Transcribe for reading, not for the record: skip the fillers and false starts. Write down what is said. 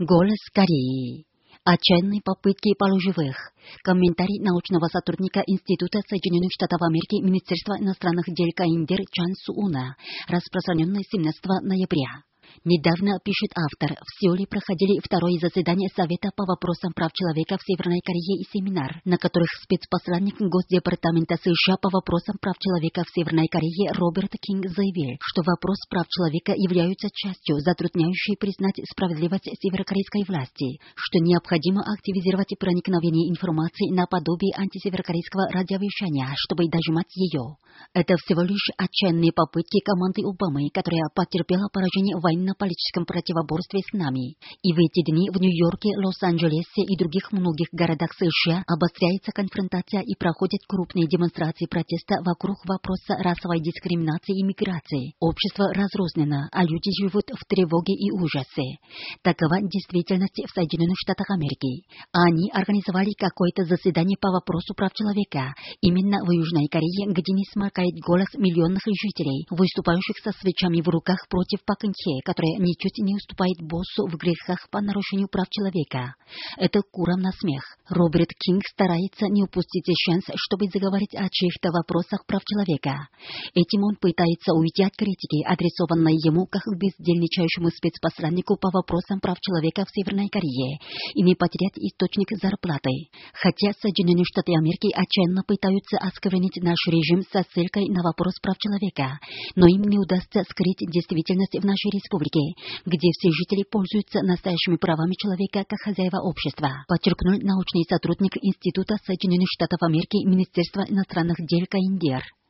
Голос Кореи. Отчаянные попытки полуживых. Комментарий научного сотрудника Института Соединенных Штатов Америки Министерства иностранных дел КНДР Чан Сууна, распространенный 17 ноября. Недавно, пишет автор, в Сеуле проходили второе заседание Совета по вопросам прав человека в Северной Корее и семинар, на которых спецпосланник Госдепартамента США по вопросам прав человека в Северной Корее Роберт Кинг заявил, что вопрос прав человека являются частью, затрудняющей признать справедливость северокорейской власти, что необходимо активизировать проникновение информации наподобие антисеверокорейского радиовещания, чтобы дожимать ее. Это всего лишь отчаянные попытки команды Обамы, которая потерпела поражение в военно-политическом противоборстве с нами. И в эти дни в Нью-Йорке, Лос-Анджелесе и других многих городах США обостряется конфронтация и проходят крупные демонстрации протеста вокруг вопроса расовой дискриминации и миграции. Общество разрознено, а люди живут в тревоге и ужасе. Такова действительность в Соединенных Штатах Америки. Они организовали какое-то заседание по вопросу прав человека, именно в Южной Корее, где не смолкает голос миллионных жителей, выступающих со свечами в руках против Пак Кын Хе, которая ничуть не уступает боссу в грехах по нарушению прав человека. Это курам на смех. Роберт Кинг старается не упустить шанс, чтобы заговорить о чьих-то вопросах прав человека. Этим он пытается уйти от критики, адресованной ему как бездельничающему спецпосланнику по вопросам прав человека в Северной Корее, и не потерять источник зарплаты. Хотя Соединенные Штаты Америки отчаянно пытаются осквернить наш режим со ссылкой на вопрос прав человека, но им не удастся скрыть действительность в нашей республике, где все жители пользуются настоящими правами человека как хозяева общества, подчеркнул научный сотрудник Института Соединенных Штатов Америки Министерства иностранных дел КНДР.